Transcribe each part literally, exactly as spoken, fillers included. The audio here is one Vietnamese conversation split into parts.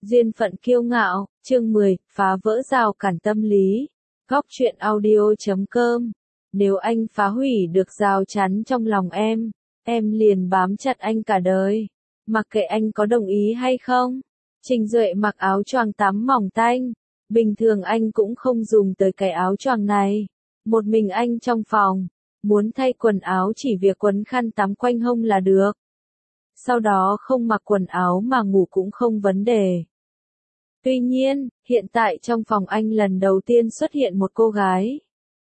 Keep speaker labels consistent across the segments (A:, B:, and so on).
A: Duyên phận kiêu ngạo, chương mười, phá vỡ rào cản tâm lý. Góc truyện audio chấm com. Nếu anh phá hủy được rào chắn trong lòng em, em liền bám chặt anh cả đời. Mặc kệ anh có đồng ý hay không. Trình Duệ mặc áo choàng tắm mỏng tanh. Bình thường anh cũng không dùng tới cái áo choàng này. Một mình anh trong phòng. Muốn thay quần áo chỉ việc quấn khăn tắm quanh hông là được. Sau đó không mặc quần áo mà ngủ cũng không vấn đề. Tuy nhiên, hiện tại trong phòng anh lần đầu tiên xuất hiện một cô gái.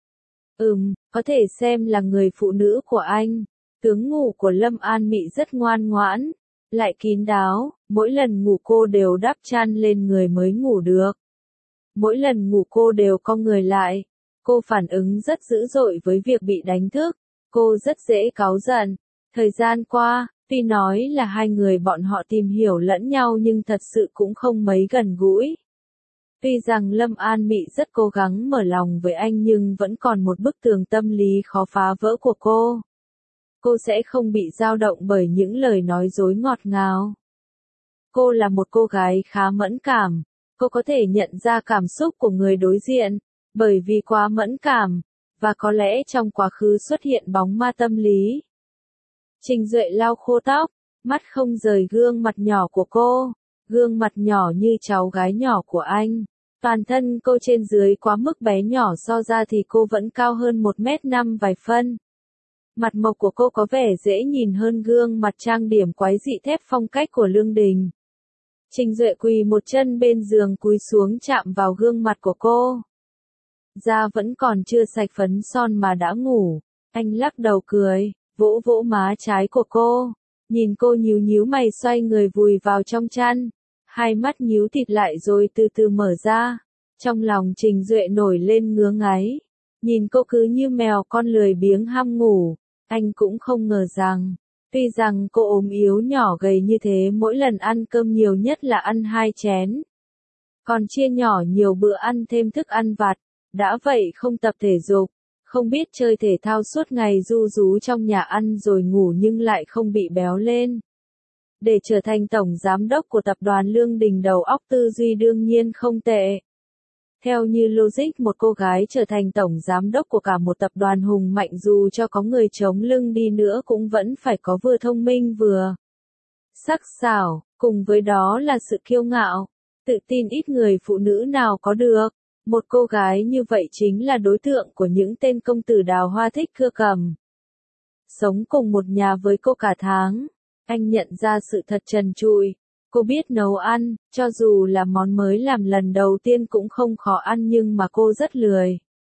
A: Ừm, có thể xem là người phụ nữ của anh. Tướng ngủ của Lâm An Mị rất ngoan ngoãn, lại kín đáo, mỗi lần ngủ cô đều đắp chăn lên người mới ngủ được. Mỗi lần ngủ cô đều cong người lại. Cô phản ứng rất dữ dội với việc bị đánh thức. Cô rất dễ cáu giận. Thời gian qua, tuy nói là hai người bọn họ tìm hiểu lẫn nhau nhưng thật sự cũng không mấy gần gũi. Tuy rằng Lâm An Mị rất cố gắng mở lòng với anh nhưng vẫn còn một bức tường tâm lý khó phá vỡ của cô. Cô sẽ không bị dao động bởi những lời nói dối ngọt ngào. Cô là một cô gái khá mẫn cảm. Cô có thể nhận ra cảm xúc của người đối diện, bởi vì quá mẫn cảm, và có lẽ trong quá khứ xuất hiện bóng ma tâm lý. Trình Duệ lau khô tóc, mắt không rời gương mặt nhỏ của cô, gương mặt nhỏ như cháu gái nhỏ của anh. Toàn thân cô trên dưới quá mức bé nhỏ, so ra thì cô vẫn cao hơn một mét năm vài phân. Mặt mộc của cô có vẻ dễ nhìn hơn gương mặt trang điểm quái dị thép phong cách của Lương Đình. Trình Duệ quỳ một chân bên giường cúi xuống chạm vào gương mặt của cô. Da vẫn còn chưa sạch phấn son mà đã ngủ. Anh lắc đầu cười, vỗ vỗ má trái của cô. Nhìn cô nhíu nhíu mày xoay người vùi vào trong chăn. Hai mắt nhíu thịt lại rồi từ từ mở ra. Trong lòng Trình Duệ nổi lên ngứa ngáy. Nhìn cô cứ như mèo con lười biếng ham ngủ. Anh cũng không ngờ rằng, tuy rằng cô ốm yếu nhỏ gầy như thế, mỗi lần ăn cơm nhiều nhất là ăn hai chén. Còn chia nhỏ nhiều bữa ăn thêm thức ăn vặt. Đã vậy không tập thể dục, không biết chơi thể thao, suốt ngày ru rú trong nhà ăn rồi ngủ nhưng lại không bị béo lên. Để trở thành tổng giám đốc của tập đoàn Lương Đình, đầu óc tư duy đương nhiên không tệ. Theo như logic, một cô gái trở thành tổng giám đốc của cả một tập đoàn hùng mạnh dù cho có người chống lưng đi nữa cũng vẫn phải có vừa thông minh vừa sắc sảo, cùng với đó là sự kiêu ngạo, tự tin ít người phụ nữ nào có được. Một cô gái như vậy chính là đối tượng của những tên công tử đào hoa thích cưa cầm. Sống cùng một nhà với cô cả tháng, anh nhận ra sự thật trần trụi. Cô biết nấu ăn, cho dù là món mới làm lần đầu tiên cũng không khó ăn, nhưng mà cô rất lười.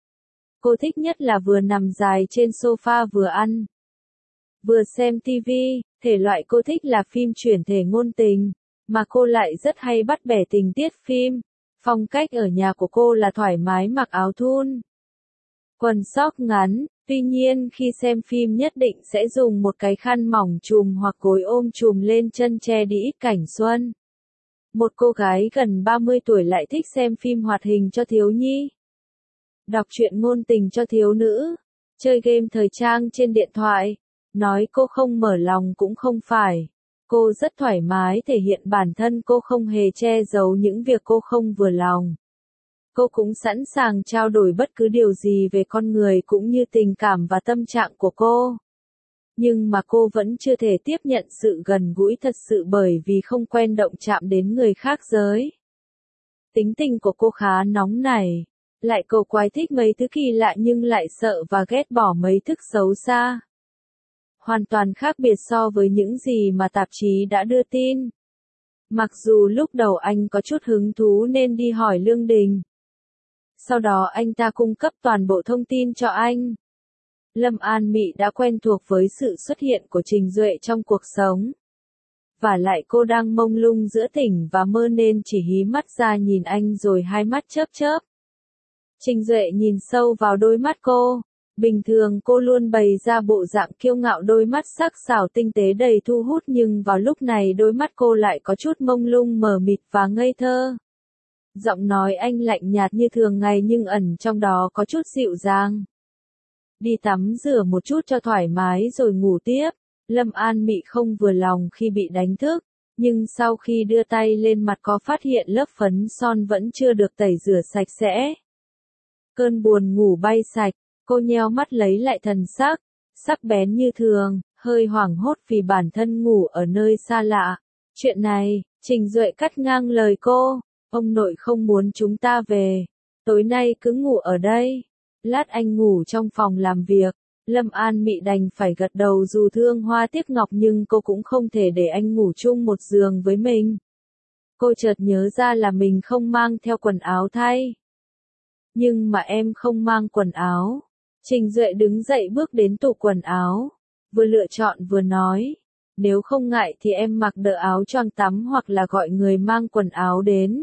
A: Cô thích nhất là vừa nằm dài trên sofa vừa ăn, vừa xem tivi. Thể loại cô thích là phim chuyển thể ngôn tình, mà cô lại rất hay bắt bẻ tình tiết phim. Phong cách ở nhà của cô là thoải mái mặc áo thun, quần sóc ngắn, tuy nhiên khi xem phim nhất định sẽ dùng một cái khăn mỏng trùm hoặc gối ôm trùm lên chân che đi ít cảnh xuân. Một cô gái gần ba mươi tuổi lại thích xem phim hoạt hình cho thiếu nhi, đọc truyện ngôn tình cho thiếu nữ, chơi game thời trang trên điện thoại. Nói cô không mở lòng cũng không phải. Cô rất thoải mái thể hiện bản thân, cô không hề che giấu những việc cô không vừa lòng. Cô cũng sẵn sàng trao đổi bất cứ điều gì về con người cũng như tình cảm và tâm trạng của cô. Nhưng mà cô vẫn chưa thể tiếp nhận sự gần gũi thật sự bởi vì không quen động chạm đến người khác giới. Tính tình của cô khá nóng nảy, lại cầu quái thích mấy thứ kỳ lạ nhưng lại sợ và ghét bỏ mấy thức xấu xa. Hoàn toàn khác biệt so với những gì mà tạp chí đã đưa tin. Mặc dù lúc đầu anh có chút hứng thú nên đi hỏi Lương Đình. Sau đó anh ta cung cấp toàn bộ thông tin cho anh. Lâm An Mị đã quen thuộc với sự xuất hiện của Trình Duệ trong cuộc sống. Và lại cô đang mông lung giữa tỉnh và mơ nên chỉ hí mắt ra nhìn anh rồi hai mắt chớp chớp. Trình Duệ nhìn sâu vào đôi mắt cô. Bình thường cô luôn bày ra bộ dạng kiêu ngạo, đôi mắt sắc sảo tinh tế đầy thu hút, nhưng vào lúc này đôi mắt cô lại có chút mông lung mờ mịt và ngây thơ. Giọng nói anh lạnh nhạt như thường ngày nhưng ẩn trong đó có chút dịu dàng. Đi tắm rửa một chút cho thoải mái rồi ngủ tiếp. Lâm An Mị không vừa lòng khi bị đánh thức. Nhưng sau khi đưa tay lên mặt có phát hiện lớp phấn son vẫn chưa được tẩy rửa sạch sẽ. Cơn buồn ngủ bay sạch, cô nheo mắt lấy lại thần sắc, sắc bén như thường, hơi hoảng hốt vì bản thân ngủ ở nơi xa lạ. Chuyện này, Trình Duệ cắt ngang lời cô, ông nội không muốn chúng ta về, tối nay cứ ngủ ở đây, lát anh ngủ trong phòng làm việc. Lâm An Mị đành phải gật đầu dù thương hoa tiếc ngọc nhưng cô cũng không thể để anh ngủ chung một giường với mình. Cô chợt nhớ ra là mình không mang theo quần áo thay. Nhưng mà em không mang quần áo. Trình Duệ đứng dậy bước đến tủ quần áo, vừa lựa chọn vừa nói, nếu không ngại thì em mặc đỡ áo choàng tắm hoặc là gọi người mang quần áo đến.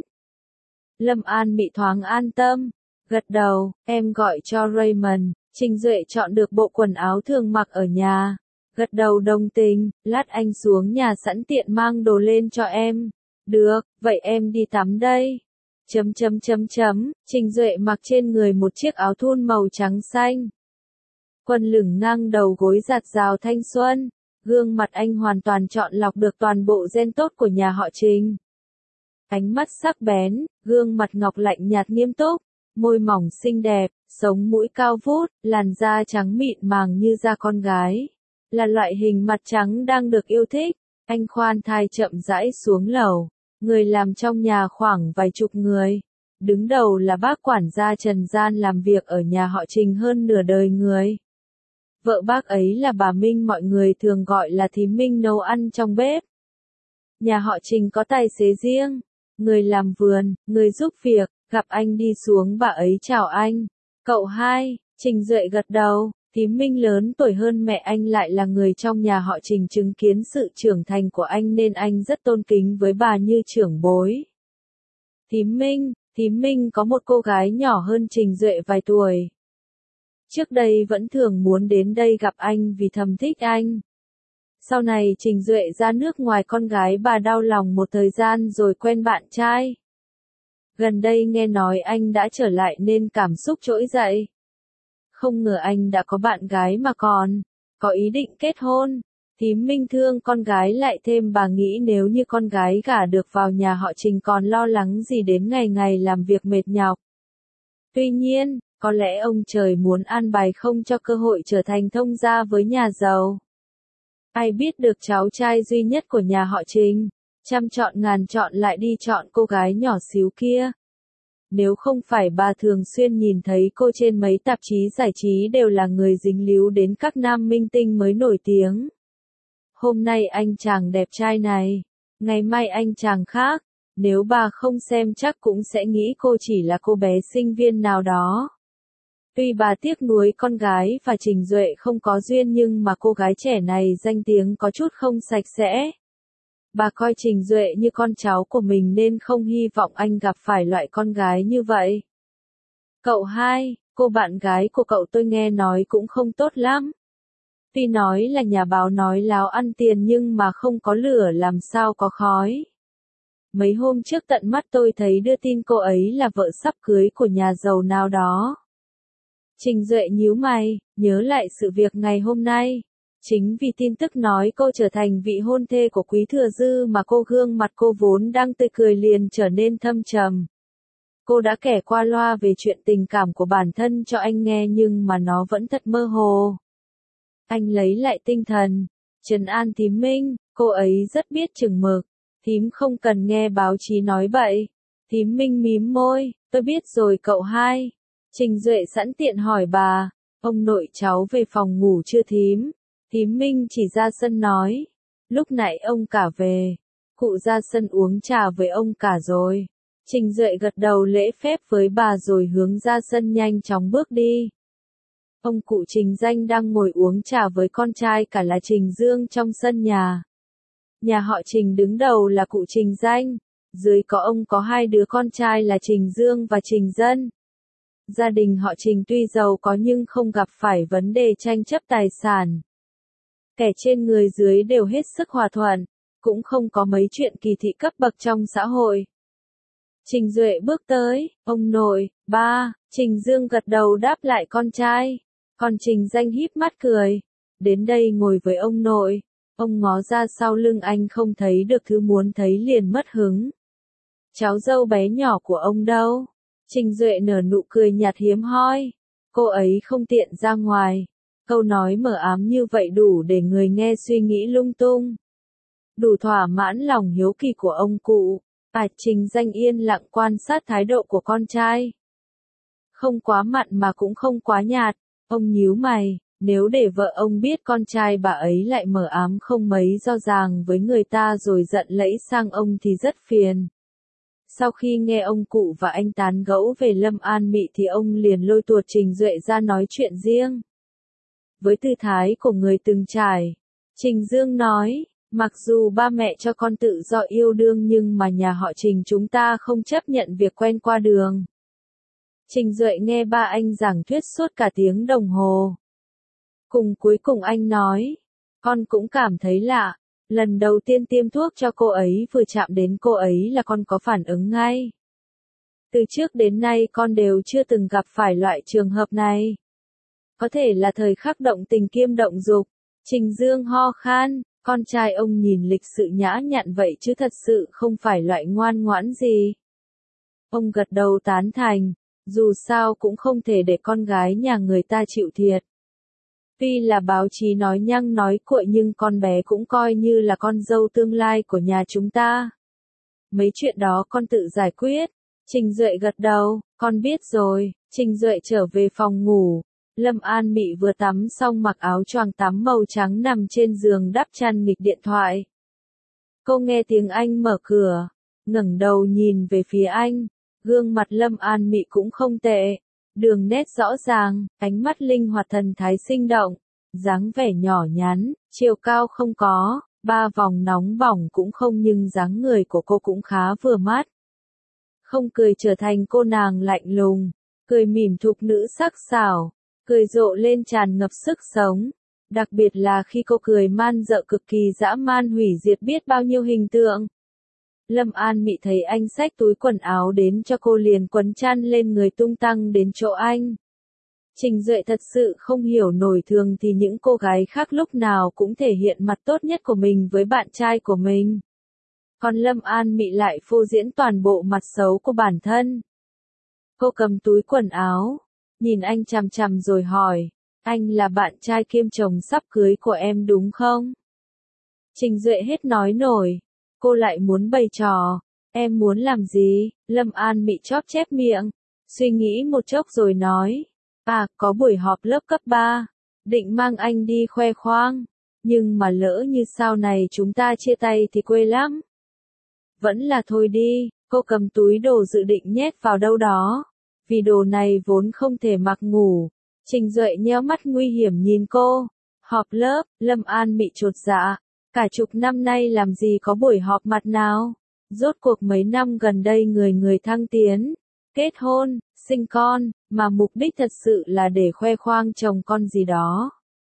A: Lâm An Mị thoáng an tâm, gật đầu, em gọi cho Raymond. Trình Duệ chọn được bộ quần áo thường mặc ở nhà, gật đầu đồng tình, lát anh xuống nhà sẵn tiện mang đồ lên cho em. Được, vậy em đi tắm đây. Chấm chấm chấm chấm, Trình Duệ mặc trên người một chiếc áo thun màu trắng xanh. Quần lửng ngang đầu gối giạt rào thanh xuân, gương mặt anh hoàn toàn chọn lọc được toàn bộ gen tốt của nhà họ Trình. Ánh mắt sắc bén, gương mặt ngọc lạnh nhạt nghiêm túc, môi mỏng xinh đẹp, sống mũi cao vút, làn da trắng mịn màng như da con gái. Là loại hình mặt trắng đang được yêu thích. Anh khoan thai chậm rãi xuống lầu. Người làm trong nhà khoảng vài chục người. Đứng đầu là bác quản gia Trần Gian làm việc ở nhà họ Trình hơn nửa đời người. Vợ bác ấy là bà Minh, mọi người thường gọi là thím Minh, nấu ăn trong bếp. Nhà họ Trình có tài xế riêng, người làm vườn, người giúp việc. Gặp anh đi xuống bà ấy chào anh. Cậu hai, Trình Duệ gật đầu, thím Minh lớn tuổi hơn mẹ anh lại là người trong nhà họ Trình chứng kiến sự trưởng thành của anh nên anh rất tôn kính với bà như trưởng bối. Thím Minh, thím Minh có một cô gái nhỏ hơn Trình Duệ vài tuổi. Trước đây vẫn thường muốn đến đây gặp anh vì thầm thích anh. Sau này Trình Duệ ra nước ngoài con gái bà đau lòng một thời gian rồi quen bạn trai. Gần đây nghe nói anh đã trở lại nên cảm xúc trỗi dậy. Không ngờ anh đã có bạn gái mà còn có ý định kết hôn. Thím Minh thương con gái lại thêm bà nghĩ nếu như con gái gả được vào nhà họ Trình còn lo lắng gì đến ngày ngày làm việc mệt nhọc. Tuy nhiên, có lẽ ông trời muốn an bài không cho cơ hội trở thành thông gia với nhà giàu. Ai biết được cháu trai duy nhất của nhà họ Trình. Trăm chọn ngàn chọn lại đi chọn cô gái nhỏ xíu kia. Nếu không phải bà thường xuyên nhìn thấy cô trên mấy tạp chí giải trí đều là người dính líu đến các nam minh tinh mới nổi tiếng. Hôm nay anh chàng đẹp trai này, ngày mai anh chàng khác, nếu bà không xem chắc cũng sẽ nghĩ cô chỉ là cô bé sinh viên nào đó. Tuy bà tiếc nuối con gái và Trình Duệ không có duyên nhưng mà cô gái trẻ này danh tiếng có chút không sạch sẽ. Bà coi Trình Duệ như con cháu của mình nên không hy vọng anh gặp phải loại con gái như vậy. Cậu hai, cô bạn gái của cậu tôi nghe nói cũng không tốt lắm. Tuy nói là nhà báo nói láo ăn tiền nhưng mà không có lửa làm sao có khói. Mấy hôm trước tận mắt tôi thấy đưa tin cô ấy là vợ sắp cưới của nhà giàu nào đó. Trình Duệ nhíu mày, nhớ lại sự việc ngày hôm nay. Chính vì tin tức nói cô trở thành vị hôn thê của Quý Thừa Dư mà cô gương mặt cô vốn đang tươi cười liền trở nên thâm trầm. Cô đã kể qua loa về chuyện tình cảm của bản thân cho anh nghe nhưng mà nó vẫn thật mơ hồ. Anh lấy lại tinh thần, trấn an thím Minh, cô ấy rất biết chừng mực, thím không cần nghe báo chí nói bậy. Thím Minh mím môi, tôi biết rồi cậu hai. Trình Duệ sẵn tiện hỏi bà, ông nội cháu về phòng ngủ chưa thím? Thím Minh chỉ ra sân nói, lúc nãy ông cả về, cụ ra sân uống trà với ông cả rồi. Trình Duệ gật đầu lễ phép với bà rồi hướng ra sân nhanh chóng bước đi. Ông cụ Trình Danh đang ngồi uống trà với con trai cả là Trình Dương trong sân nhà. Nhà họ Trình đứng đầu là cụ Trình Danh, dưới có ông có hai đứa con trai là Trình Dương và Trình Dân. Gia đình họ Trình tuy giàu có nhưng không gặp phải vấn đề tranh chấp tài sản. Kẻ trên người dưới đều hết sức hòa thuận, cũng không có mấy chuyện kỳ thị cấp bậc trong xã hội. Trình Duệ bước tới, ông nội, ba, Trình Dương gật đầu đáp lại con trai, còn Trình Danh híp mắt cười, đến đây ngồi với ông nội. Ông ngó ra sau lưng anh không thấy được thứ muốn thấy liền mất hứng. Cháu dâu bé nhỏ của ông đâu? Trình Duệ nở nụ cười nhạt hiếm hoi. Cô ấy không tiện ra ngoài. Câu nói mờ ám như vậy đủ để người nghe suy nghĩ lung tung. Đủ thỏa mãn lòng hiếu kỳ của ông cụ. À, Trình Danh yên lặng quan sát thái độ của con trai. Không quá mặn mà cũng không quá nhạt. Ông nhíu mày, nếu để vợ ông biết con trai bà ấy lại mờ ám không mấy rõ ràng với người ta rồi giận lẫy sang ông thì rất phiền. Sau khi nghe ông cụ và anh tán gẫu về Lâm An Mị thì ông liền lôi tuột Trình Duệ ra nói chuyện riêng. Với tư thái của người từng trải, Trình Dương nói, mặc dù ba mẹ cho con tự do yêu đương nhưng mà nhà họ Trình chúng ta không chấp nhận việc quen qua đường. Trình Duệ nghe ba anh giảng thuyết suốt cả tiếng đồng hồ. Cùng cuối cùng anh nói, con cũng cảm thấy lạ, lần đầu tiên tiêm thuốc cho cô ấy vừa chạm đến cô ấy là con có phản ứng ngay. Từ trước đến nay con đều chưa từng gặp phải loại trường hợp này. Có thể là thời khắc động tình kiêm động dục. Trình Dương ho khan, con trai ông nhìn lịch sự nhã nhặn vậy chứ thật sự không phải loại ngoan ngoãn gì. Ông gật đầu tán thành, dù sao cũng không thể để con gái nhà người ta chịu thiệt. Tuy là báo chí nói nhăng nói cuội nhưng con bé cũng coi như là con dâu tương lai của nhà chúng ta. Mấy chuyện đó con tự giải quyết. Trình Duệ gật đầu, con biết rồi. Trình Duệ trở về phòng ngủ. Lâm An Mị vừa tắm xong mặc áo choàng tắm màu trắng nằm trên giường đắp chăn nghịch điện thoại. Cô nghe tiếng anh mở cửa, ngẩng đầu nhìn về phía anh. Gương mặt Lâm An Mị cũng không tệ. Đường nét rõ ràng, ánh mắt linh hoạt thần thái sinh động, dáng vẻ nhỏ nhắn, chiều cao không có, ba vòng nóng bỏng cũng không nhưng dáng người của cô cũng khá vừa mắt. Không cười trở thành cô nàng lạnh lùng, cười mỉm thục nữ sắc sảo, cười rộ lên tràn ngập sức sống, đặc biệt là khi cô cười man dợ cực kỳ dã man hủy diệt biết bao nhiêu hình tượng. Lâm An Mị thấy anh xách túi quần áo đến cho cô liền quấn chăn lên người tung tăng đến chỗ anh. Trình Duệ thật sự không hiểu nổi thường thì những cô gái khác lúc nào cũng thể hiện mặt tốt nhất của mình với bạn trai của mình. Còn Lâm An Mị lại phô diễn toàn bộ mặt xấu của bản thân. Cô cầm túi quần áo, nhìn anh chằm chằm rồi hỏi, anh là bạn trai kiêm chồng sắp cưới của em đúng không? Trình Duệ hết nói nổi. Cô lại muốn bày trò, em muốn làm gì? Lâm An Mị chóp chép miệng, suy nghĩ một chốc rồi nói, à, có buổi họp lớp cấp ba, định mang anh đi khoe khoang, nhưng mà lỡ như sau này chúng ta chia tay thì quê lắm. Vẫn là thôi đi, cô cầm túi đồ dự định nhét vào đâu đó, vì đồ này vốn không thể mặc ngủ. Trình Duệ nheo mắt nguy hiểm nhìn cô, họp lớp, Lâm An Mị chột dạ. Cả chục năm nay làm gì có buổi họp mặt nào? Rốt cuộc mấy năm gần đây người người thăng tiến, kết hôn, sinh con, mà mục đích thật sự là để khoe khoang chồng con gì đó.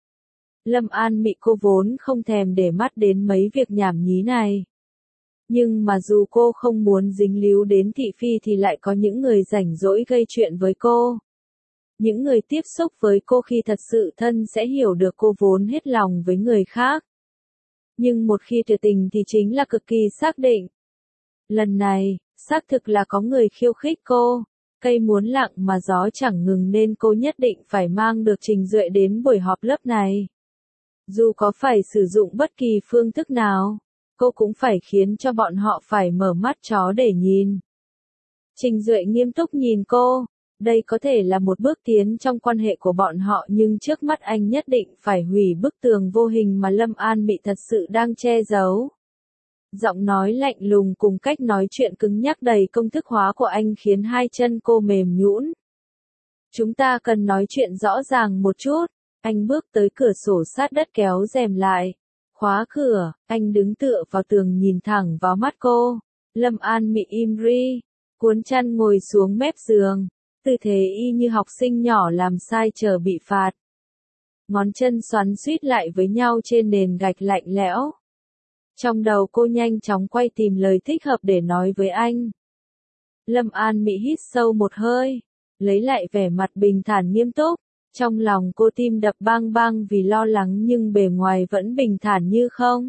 A: Lâm An Mị cô vốn không thèm để mắt đến mấy việc nhảm nhí này. Nhưng mà dù cô không muốn dính líu đến thị phi thì lại có những người rảnh rỗi gây chuyện với cô. Những người tiếp xúc với cô khi thật sự thân sẽ hiểu được cô vốn hết lòng với người khác. Nhưng một khi tuyệt tình thì chính là cực kỳ xác định. Lần này, xác thực là có người khiêu khích cô, cây muốn lặng mà gió chẳng ngừng nên cô nhất định phải mang được Trình Duệ đến buổi họp lớp này. Dù có phải sử dụng bất kỳ phương thức nào, cô cũng phải khiến cho bọn họ phải mở mắt chó để nhìn. Trình Duệ nghiêm túc nhìn cô. Đây có thể là một bước tiến trong quan hệ của bọn họ nhưng trước mắt anh nhất định phải hủy bức tường vô hình mà Lâm An Mị thật sự đang che giấu. Giọng nói lạnh lùng cùng cách nói chuyện cứng nhắc đầy công thức hóa của anh khiến hai chân cô mềm nhũn. Chúng ta cần nói chuyện rõ ràng một chút. Anh bước tới cửa sổ sát đất kéo rèm lại. Khóa cửa, anh đứng tựa vào tường nhìn thẳng vào mắt cô. Lâm An Mị im ri, cuốn chăn ngồi xuống mép giường. Tư thế y như học sinh nhỏ làm sai chờ bị phạt. Ngón chân xoắn suýt lại với nhau trên nền gạch lạnh lẽo. Trong đầu cô nhanh chóng quay tìm lời thích hợp để nói với anh. Lâm An Mị hít sâu một hơi, lấy lại vẻ mặt bình thản nghiêm túc. Trong lòng cô tim đập bang bang vì lo lắng nhưng bề ngoài vẫn bình thản như không.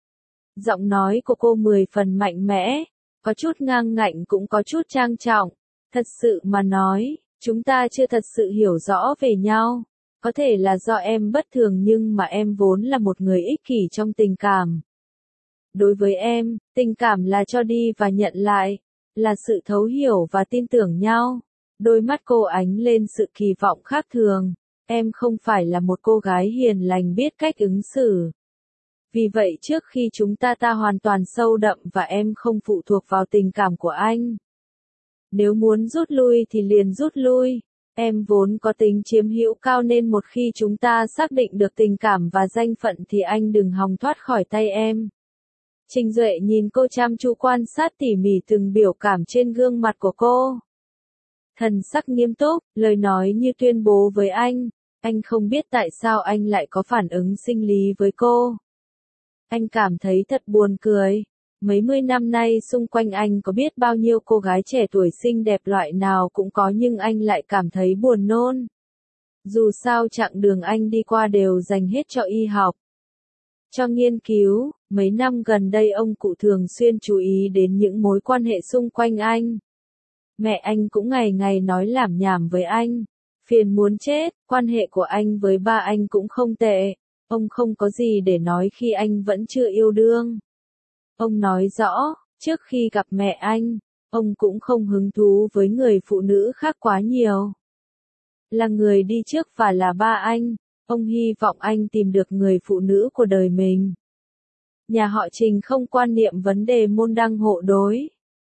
A: Giọng nói của cô mười phần mạnh mẽ, có chút ngang ngạnh cũng có chút trang trọng. Thật sự mà nói, chúng ta chưa thật sự hiểu rõ về nhau. Có thể là do em bất thường nhưng mà em vốn là một người ích kỷ trong tình cảm. Đối với em, tình cảm là cho đi và nhận lại, là sự thấu hiểu và tin tưởng nhau. Đôi mắt cô ánh lên sự kỳ vọng khác thường. Em không phải là một cô gái hiền lành biết cách ứng xử. Vì vậy trước khi chúng ta ta hoàn toàn sâu đậm và em không phụ thuộc vào tình cảm của anh. Nếu muốn rút lui thì liền rút lui. Em vốn có tính chiếm hữu cao nên một khi chúng ta xác định được tình cảm và danh phận thì anh đừng hòng thoát khỏi tay em. Trình Duệ nhìn cô chăm chú quan sát tỉ mỉ từng biểu cảm trên gương mặt của cô. Thần sắc nghiêm túc, lời nói như tuyên bố với anh. Anh không biết tại sao anh lại có phản ứng sinh lý với cô. Anh cảm thấy thật buồn cười. Mấy mươi năm nay xung quanh anh có biết bao nhiêu cô gái trẻ tuổi xinh đẹp loại nào cũng có nhưng anh lại cảm thấy buồn nôn. Dù sao chặng đường anh đi qua đều dành hết cho y học, cho nghiên cứu. Mấy năm gần đây ông cụ thường xuyên chú ý đến những mối quan hệ xung quanh anh. Mẹ anh cũng ngày ngày nói lảm nhảm với anh. Phiền muốn chết, quan hệ của anh với ba anh cũng không tệ. Ông không có gì để nói khi anh vẫn chưa yêu đương. Ông nói rõ, trước khi gặp mẹ anh, ông cũng không hứng thú với người phụ nữ khác quá nhiều. Là người đi trước và là ba anh, ông hy vọng anh tìm được người phụ nữ của đời mình. Nhà họ Trình không quan niệm vấn đề môn đăng hộ đối.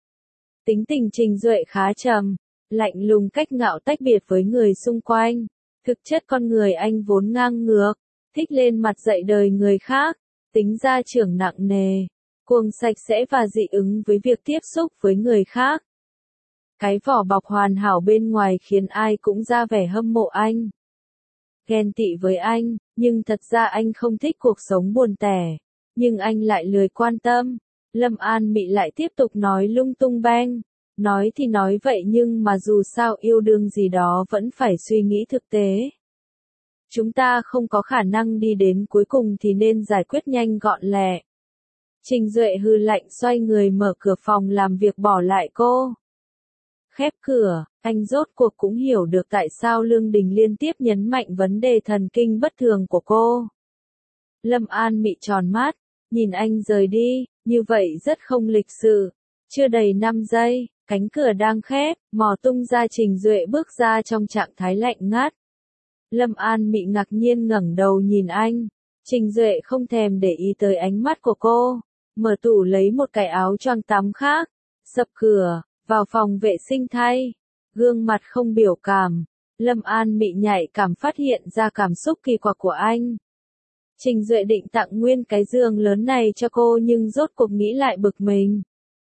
A: Tính tình Trình Duệ khá trầm, lạnh lùng cách ngạo tách biệt với người xung quanh. Thực chất con người anh vốn ngang ngược, thích lên mặt dạy đời người khác, tính gia trưởng nặng nề, cuồng sạch sẽ và dị ứng với việc tiếp xúc với người khác. Cái vỏ bọc hoàn hảo bên ngoài khiến ai cũng ra vẻ hâm mộ anh, ghen tị với anh, nhưng thật ra anh không thích cuộc sống buồn tẻ, nhưng anh lại lười quan tâm. Lâm An Mị lại tiếp tục nói lung tung beng, nói thì nói vậy nhưng mà dù sao yêu đương gì đó vẫn phải suy nghĩ thực tế. Chúng ta không có khả năng đi đến cuối cùng thì nên giải quyết nhanh gọn lẹ. Trình Duệ hừ lạnh xoay người mở cửa phòng làm việc bỏ lại cô. Khép cửa, anh rốt cuộc cũng hiểu được tại sao Lương Đình liên tiếp nhấn mạnh vấn đề thần kinh bất thường của cô. Lâm An Mị tròn mắt, nhìn anh rời đi, như vậy rất không lịch sự. Chưa đầy năm giây, cánh cửa đang khép, mò tung ra Trình Duệ bước ra trong trạng thái lạnh ngắt. Lâm An Mị ngạc nhiên ngẩng đầu nhìn anh. Trình Duệ không thèm để ý tới ánh mắt của cô, mở tủ lấy một cái áo choàng tắm khác, sập cửa, vào phòng vệ sinh thay. Gương mặt không biểu cảm, Lâm An Mị nhạy cảm phát hiện ra cảm xúc kỳ quặc của anh. Trình Duệ định tặng nguyên cái giường lớn này cho cô nhưng rốt cuộc nghĩ lại bực mình.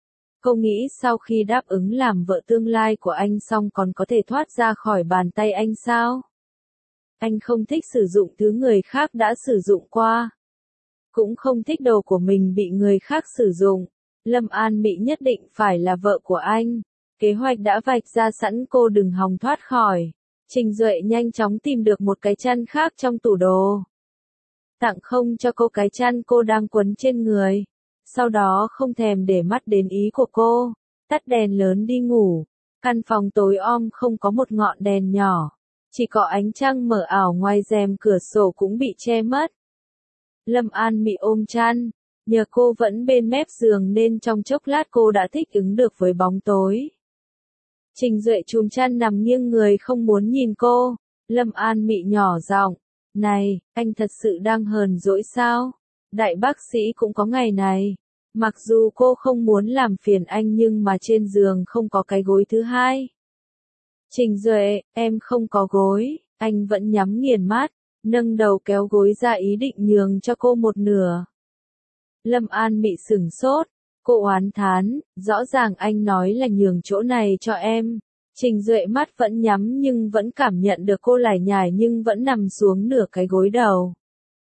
A: Cô nghĩ sau khi đáp ứng làm vợ tương lai của anh xong còn có thể thoát ra khỏi bàn tay anh sao? Anh không thích sử dụng thứ người khác đã sử dụng qua. Cũng không thích đồ của mình bị người khác sử dụng. Lâm An Mị nhất định phải là vợ của anh. Kế hoạch đã vạch ra sẵn, cô đừng hòng thoát khỏi. Trình Duệ nhanh chóng tìm được một cái chăn khác trong tủ đồ. Tặng không cho cô cái chăn cô đang quấn trên người. Sau đó không thèm để mắt đến ý của cô. Tắt đèn lớn đi ngủ. Căn phòng tối om không có một ngọn đèn nhỏ. Chỉ có ánh trăng mờ ảo ngoài rèm cửa sổ cũng bị che mất. Lâm An Mị ôm chăn. Nhờ cô vẫn bên mép giường nên trong chốc lát cô đã thích ứng được với bóng tối. Trình Duệ chùm chăn nằm nghiêng người không muốn nhìn cô. Lâm An Mị nhỏ giọng, này, anh thật sự đang hờn dỗi sao? Đại bác sĩ cũng có ngày này. Mặc dù cô không muốn làm phiền anh nhưng mà trên giường không có cái gối thứ hai. Trình Duệ, em không có gối. Anh vẫn nhắm nghiền mắt, nâng đầu kéo gối ra ý định nhường cho cô một nửa. Lâm An Mị sửng sốt, cô oán thán, rõ ràng anh nói là nhường chỗ này cho em. Trình Duệ mắt vẫn nhắm nhưng vẫn cảm nhận được cô lải nhải nhưng vẫn nằm xuống nửa cái gối đầu.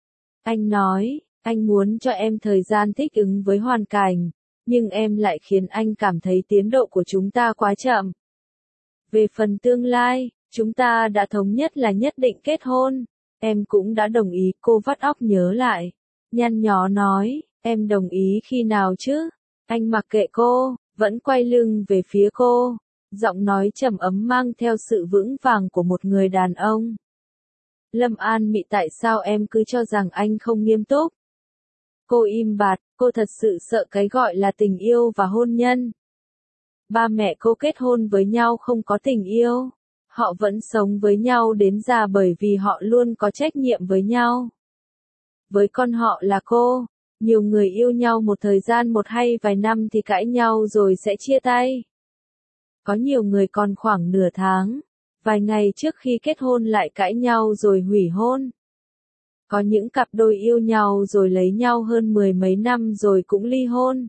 A: Anh nói, anh muốn cho em thời gian thích ứng với hoàn cảnh, nhưng em lại khiến anh cảm thấy tiến độ của chúng ta quá chậm. Về phần tương lai, Chúng ta đã thống nhất là nhất định kết hôn. Em cũng đã đồng ý, cô vắt óc nhớ lại. Nhăn nhó nói, em đồng ý khi nào chứ? Anh mặc kệ cô, vẫn quay lưng về phía cô. Giọng nói trầm ấm mang theo sự vững vàng của một người đàn ông. Lâm An Mị, tại sao em cứ cho rằng anh không nghiêm túc? Cô im bặt, cô thật sự sợ cái gọi là tình yêu và hôn nhân. Ba mẹ cô kết hôn với nhau không có tình yêu. Họ vẫn sống với nhau đến già bởi vì họ luôn có trách nhiệm với nhau. Với con họ là cô, nhiều người yêu nhau một thời gian một hay vài năm thì cãi nhau rồi sẽ chia tay. Có nhiều người còn khoảng nửa tháng, vài ngày trước khi kết hôn lại cãi nhau rồi hủy hôn. Có những cặp đôi yêu nhau rồi lấy nhau hơn mười mấy năm rồi cũng ly hôn.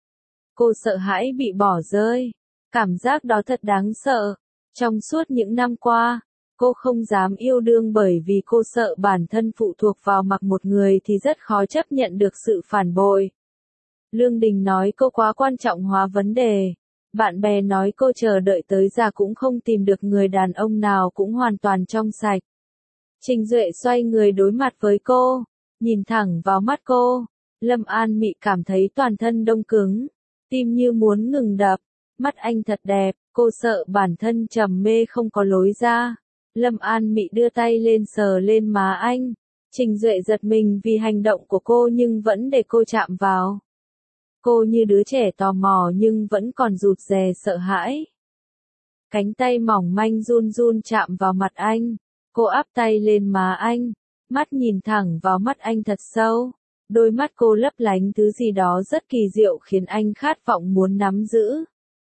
A: Cô sợ hãi bị bỏ rơi. Cảm giác đó thật đáng sợ. Trong suốt những năm qua, cô không dám yêu đương bởi vì cô sợ bản thân phụ thuộc vào mặc một người thì rất khó chấp nhận được sự phản bội. Lương Đình nói cô quá quan trọng hóa vấn đề. Bạn bè nói cô chờ đợi tới già cũng không tìm được người đàn ông nào cũng hoàn toàn trong sạch. Trình Duệ xoay người đối mặt với cô, nhìn thẳng vào mắt cô. Lâm An Mị cảm thấy toàn thân đông cứng, tim như muốn ngừng đập. Mắt anh thật đẹp, cô sợ bản thân trầm mê không có lối ra. Lâm An Mị đưa tay lên sờ lên má anh. Trình Duệ giật mình vì hành động của cô nhưng vẫn để cô chạm vào. Cô như đứa trẻ tò mò nhưng vẫn còn rụt rè sợ hãi. Cánh tay mỏng manh run run chạm vào mặt anh. Cô áp tay lên má anh, mắt nhìn thẳng vào mắt anh thật sâu. Đôi mắt cô lấp lánh thứ gì đó rất kỳ diệu khiến anh khát vọng muốn nắm giữ.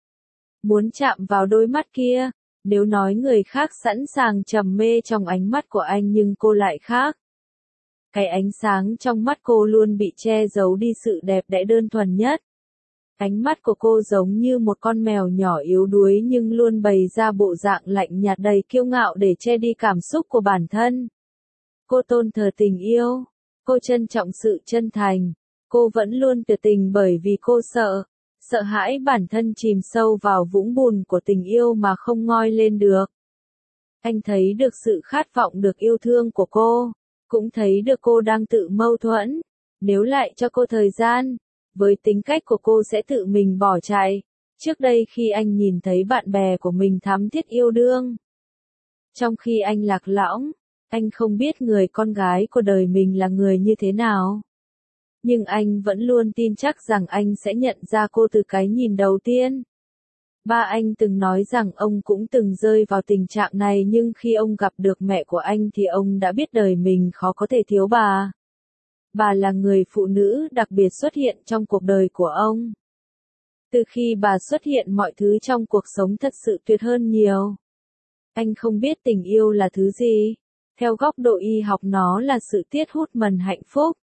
A: Muốn chạm vào đôi mắt kia. Nếu nói người khác sẵn sàng trầm mê trong ánh mắt của anh nhưng cô lại khác. Cái ánh sáng trong mắt cô luôn bị che giấu đi sự đẹp đẽ đơn thuần nhất. Ánh mắt của cô giống như một con mèo nhỏ yếu đuối nhưng luôn bày ra bộ dạng lạnh nhạt đầy kiêu ngạo để che đi cảm xúc của bản thân. Cô tôn thờ tình yêu. Cô trân trọng sự chân thành. Cô vẫn luôn tuyệt tình bởi vì cô sợ. Sợ hãi bản thân chìm sâu vào vũng bùn của tình yêu mà không ngoi lên được. Anh thấy được sự khát vọng được yêu thương của cô. Cũng thấy được cô đang tự mâu thuẫn. Nếu lại cho cô thời gian, với tính cách của cô sẽ tự mình bỏ chạy. Trước đây khi anh nhìn thấy bạn bè của mình thắm thiết yêu đương. Trong khi anh lạc lõng, anh không biết người con gái của đời mình là người như thế nào. Nhưng anh vẫn luôn tin chắc rằng anh sẽ nhận ra cô từ cái nhìn đầu tiên. Ba anh từng nói rằng ông cũng từng rơi vào tình trạng này nhưng khi ông gặp được mẹ của anh thì ông đã biết đời mình khó có thể thiếu bà. Bà là người phụ nữ đặc biệt xuất hiện trong cuộc đời của ông. Từ khi bà xuất hiện mọi thứ trong cuộc sống thật sự tuyệt hơn nhiều. Anh không biết tình yêu là thứ gì. Theo góc độ y học nó là sự tiết hút mần hạnh phúc.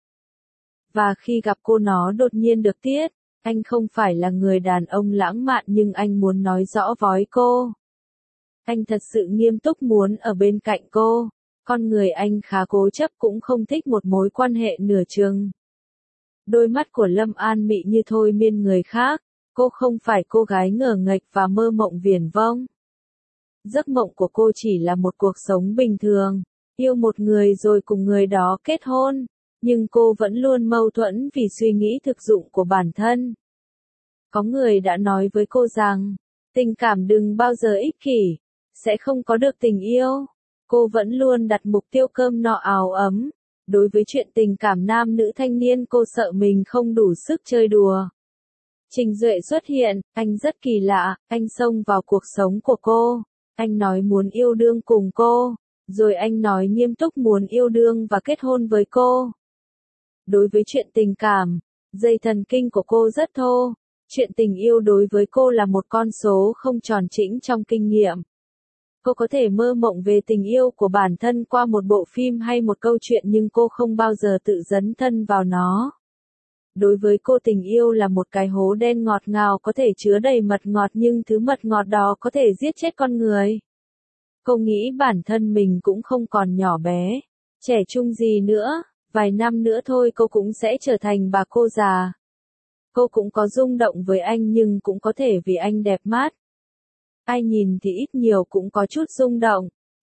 A: Và khi gặp cô nó đột nhiên được tiết. Anh không phải là người đàn ông lãng mạn nhưng anh muốn nói rõ với cô. Anh thật sự nghiêm túc muốn ở bên cạnh cô. Con người anh khá cố chấp cũng không thích một mối quan hệ nửa chừng. Đôi mắt của Lâm An Mị như thôi miên người khác. Cô không phải cô gái ngờ nghệch và mơ mộng viển vông. Giấc mộng của cô chỉ là một cuộc sống bình thường. Yêu một người rồi cùng người đó kết hôn. Nhưng cô vẫn luôn mâu thuẫn vì suy nghĩ thực dụng của bản thân. Có người đã nói với cô rằng, tình cảm đừng bao giờ ích kỷ, sẽ không có được tình yêu. Cô vẫn luôn đặt mục tiêu cơm no áo ấm. Đối với chuyện tình cảm nam nữ thanh niên cô sợ mình không đủ sức chơi đùa. Trình Duệ xuất hiện, anh rất kỳ lạ, anh xông vào cuộc sống của cô. Anh nói muốn yêu đương cùng cô, rồi anh nói nghiêm túc muốn yêu đương và kết hôn với cô. Đối với chuyện tình cảm, dây thần kinh của cô rất thô. Chuyện tình yêu đối với cô là một con số không tròn chỉnh trong kinh nghiệm. Cô có thể mơ mộng về tình yêu của bản thân qua một bộ phim hay một câu chuyện nhưng cô không bao giờ tự dấn thân vào nó. Đối với cô tình yêu là một cái hố đen ngọt ngào có thể chứa đầy mật ngọt nhưng thứ mật ngọt đó có thể giết chết con người. Cô nghĩ bản thân mình cũng không còn nhỏ bé, trẻ trung gì nữa, vài năm nữa thôi cô cũng sẽ trở thành bà cô già. Cô cũng có rung động với anh nhưng cũng có thể vì anh đẹp mắt. Ai nhìn thì ít nhiều cũng có chút rung động.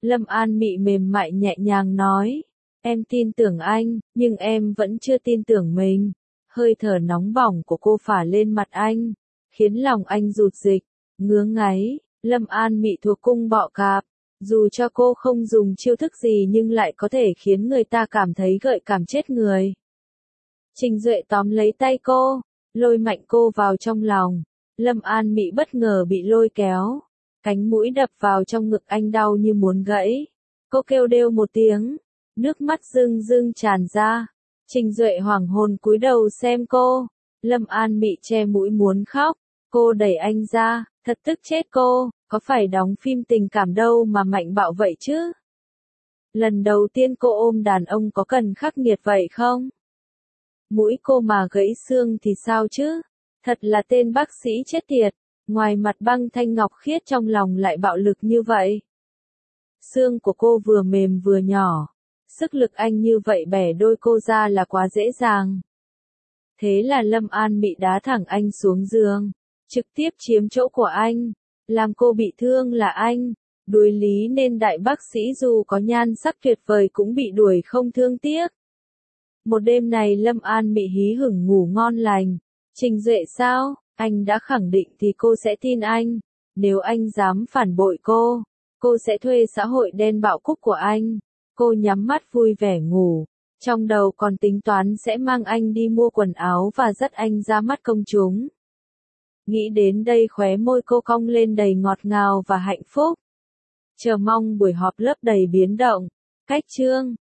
A: Lâm An Mị mềm mại nhẹ nhàng nói. Em tin tưởng anh, nhưng em vẫn chưa tin tưởng mình. Hơi thở nóng bỏng của cô phả lên mặt anh, khiến lòng anh rụt dịch, ngứa ngáy. Lâm An Mị thuộc cung bọ cạp, dù cho cô không dùng chiêu thức gì nhưng lại có thể khiến người ta cảm thấy gợi cảm chết người. Trình Duệ tóm lấy tay cô, lôi mạnh cô vào trong lòng. Lâm An Mị bất ngờ bị lôi kéo, cánh mũi đập vào trong ngực anh đau như muốn gãy. Cô kêu đêu một tiếng, nước mắt rưng rưng tràn ra. Trình Duệ hoảng hồn cúi đầu xem cô. Lâm An Mị che mũi muốn khóc. Cô đẩy anh ra, thật tức chết cô, có phải đóng phim tình cảm đâu mà mạnh bạo vậy chứ? Lần đầu tiên cô ôm đàn ông có cần khắc nghiệt vậy không? Mũi cô mà gãy xương thì sao chứ? Thật là tên bác sĩ chết tiệt, ngoài mặt băng thanh ngọc khiết trong lòng lại bạo lực như vậy. Xương của cô vừa mềm vừa nhỏ, sức lực anh như vậy bẻ đôi cô ra là quá dễ dàng. Thế là Lâm An Mị đá thẳng anh xuống giường, trực tiếp chiếm chỗ của anh, làm cô bị thương là anh. Đuối lý nên đại bác sĩ dù có nhan sắc tuyệt vời cũng bị đuổi không thương tiếc. Một đêm này Lâm An Mị hí hửng ngủ ngon lành. Trình Duệ sao? Anh đã khẳng định thì cô sẽ tin anh. Nếu anh dám phản bội cô, cô sẽ thuê xã hội đen bạo cúc của anh. Cô nhắm mắt vui vẻ ngủ, trong đầu còn tính toán sẽ mang anh đi mua quần áo và dắt anh ra mắt công chúng. Nghĩ đến đây khóe môi cô cong lên đầy ngọt ngào và hạnh phúc. Chờ mong buổi họp lớp đầy biến động. Cách chương